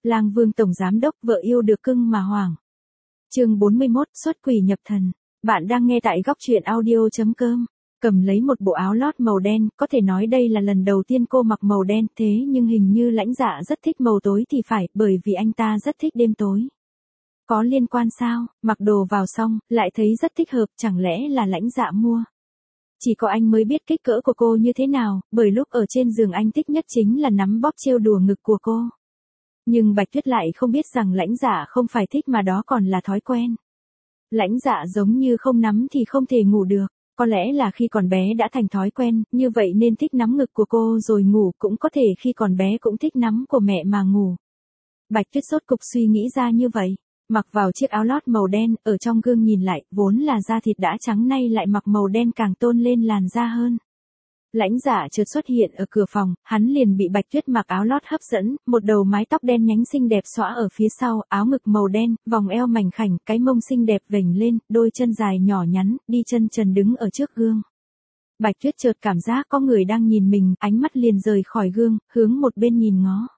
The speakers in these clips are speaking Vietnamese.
Lang Vương tổng giám đốc vợ yêu được cưng mà hoảng. Chương 41, xuất quỷ nhập thần. Bạn đang nghe tại góc truyện audio.com. Cầm lấy một bộ áo lót màu đen, có thể nói đây là lần đầu tiên cô mặc màu đen, thế nhưng hình như Lãnh Dạ rất thích màu tối thì phải, bởi vì anh ta rất thích đêm tối. Có liên quan sao? Mặc đồ vào xong, lại thấy rất thích hợp, chẳng lẽ là Lãnh Dạ mua? Chỉ có anh mới biết kích cỡ của cô như thế nào, bởi lúc ở trên giường anh thích nhất chính là nắm bóp trêu đùa ngực của cô. Nhưng Bạch Tuyết lại không biết rằng Lãnh Dạ không phải thích mà đó còn là thói quen. Lãnh Dạ giống như không nắm thì không thể ngủ được, có lẽ là khi còn bé đã thành thói quen, như vậy nên thích nắm ngực của cô rồi ngủ, cũng có thể khi còn bé cũng thích nắm của mẹ mà ngủ. Bạch Tuyết sốt cục suy nghĩ ra như vậy, mặc vào chiếc áo lót màu đen, ở trong gương nhìn lại, vốn là da thịt đã trắng nay lại mặc màu đen càng tôn lên làn da hơn. Lãnh Dạ chợt xuất hiện ở cửa phòng, hắn liền bị Bạch Tuyết mặc áo lót hấp dẫn, một đầu mái tóc đen nhánh xinh đẹp xõa ở phía sau, áo ngực màu đen, vòng eo mảnh khảnh, cái mông xinh đẹp vểnh lên, đôi chân dài nhỏ nhắn, đi chân trần đứng ở trước gương. Bạch Tuyết chợt cảm giác có người đang nhìn mình, ánh mắt liền rời khỏi gương, hướng một bên nhìn ngó.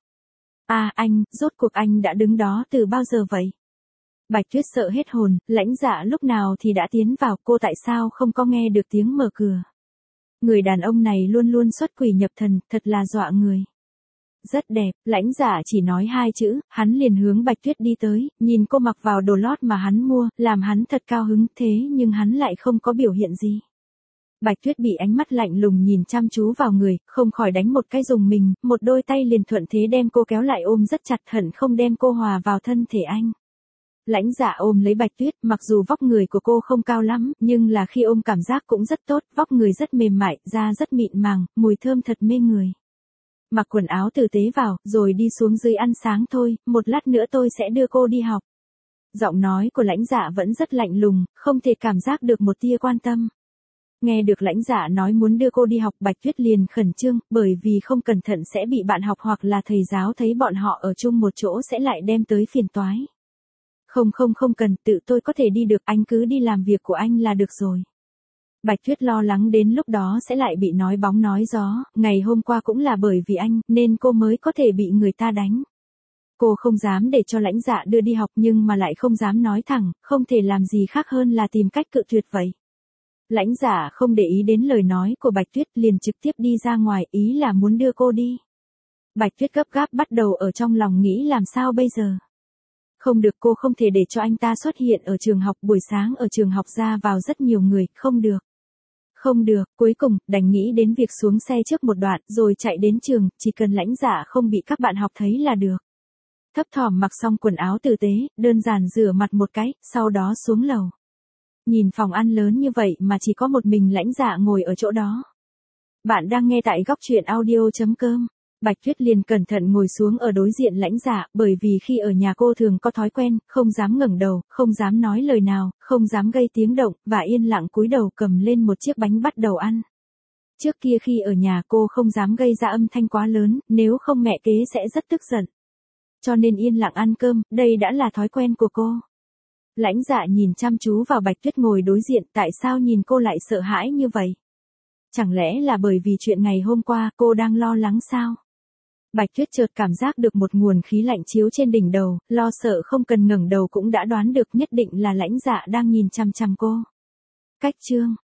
À anh, rốt cuộc anh đã đứng đó từ bao giờ vậy? Bạch Tuyết sợ hết hồn, Lãnh Dạ lúc nào thì đã tiến vào, cô tại sao không có nghe được tiếng mở cửa? Người đàn ông này luôn luôn xuất quỷ nhập thần, thật là dọa người. Rất đẹp, Lãnh Dạ chỉ nói hai chữ, hắn liền hướng Bạch Tuyết đi tới, nhìn cô mặc vào đồ lót mà hắn mua, làm hắn thật cao hứng, thế nhưng hắn lại không có biểu hiện gì. Bạch Tuyết bị ánh mắt lạnh lùng nhìn chăm chú vào người, không khỏi đánh một cái rùng mình, một đôi tay liền thuận thế đem cô kéo lại ôm rất chặt, hận không đem cô hòa vào thân thể anh. Lãnh Dạ ôm lấy Bạch Tuyết, mặc dù vóc người của cô không cao lắm, nhưng là khi ôm cảm giác cũng rất tốt, vóc người rất mềm mại, da rất mịn màng, mùi thơm thật mê người. Mặc quần áo tử tế vào, rồi đi xuống dưới ăn sáng thôi, một lát nữa tôi sẽ đưa cô đi học. Giọng nói của Lãnh Dạ vẫn rất lạnh lùng, không thể cảm giác được một tia quan tâm. Nghe được Lãnh Dạ nói muốn đưa cô đi học, Bạch Tuyết liền khẩn trương, bởi vì không cẩn thận sẽ bị bạn học hoặc là thầy giáo thấy bọn họ ở chung một chỗ sẽ lại đem tới phiền toái. Không cần, tự tôi có thể đi được, anh cứ đi làm việc của anh là được rồi. Bạch Tuyết lo lắng đến lúc đó sẽ lại bị nói bóng nói gió, ngày hôm qua cũng là bởi vì anh, nên cô mới có thể bị người ta đánh. Cô không dám để cho Lãnh Dạ đưa đi học nhưng mà lại không dám nói thẳng, không thể làm gì khác hơn là tìm cách cự tuyệt vậy. Lãnh Dạ không để ý đến lời nói của Bạch Tuyết, liền trực tiếp đi ra ngoài, ý là muốn đưa cô đi. Bạch Tuyết gấp gáp bắt đầu ở trong lòng nghĩ làm sao bây giờ. Không được, cô không thể để cho anh ta xuất hiện ở trường học, buổi sáng ở trường học ra vào rất nhiều người, không được. Không được, cuối cùng, đành nghĩ đến việc xuống xe trước một đoạn, rồi chạy đến trường, chỉ cần Lãnh Dạ không bị các bạn học thấy là được. Thấp thỏm mặc xong quần áo tử tế, đơn giản rửa mặt một cái, sau đó xuống lầu. Nhìn phòng ăn lớn như vậy mà chỉ có một mình Lãnh Dạ ngồi ở chỗ đó. Bạn đang nghe tại góc truyện audio.com. Bạch Tuyết liền cẩn thận ngồi xuống ở đối diện Lãnh Dạ, bởi vì khi ở nhà cô thường có thói quen, không dám ngẩng đầu, không dám nói lời nào, không dám gây tiếng động, và yên lặng cúi đầu cầm lên một chiếc bánh bắt đầu ăn. Trước kia khi ở nhà cô không dám gây ra âm thanh quá lớn, nếu không mẹ kế sẽ rất tức giận. Cho nên yên lặng ăn cơm, đây đã là thói quen của cô. Lãnh Dạ nhìn chăm chú vào Bạch Tuyết ngồi đối diện, tại sao nhìn cô lại sợ hãi như vậy? Chẳng lẽ là bởi vì chuyện ngày hôm qua cô đang lo lắng sao? Bạch Tuyết chợt cảm giác được một nguồn khí lạnh chiếu trên đỉnh đầu, lo sợ không cần ngẩng đầu cũng đã đoán được nhất định là Lãnh Dạ đang nhìn chằm chằm cô. Cách chương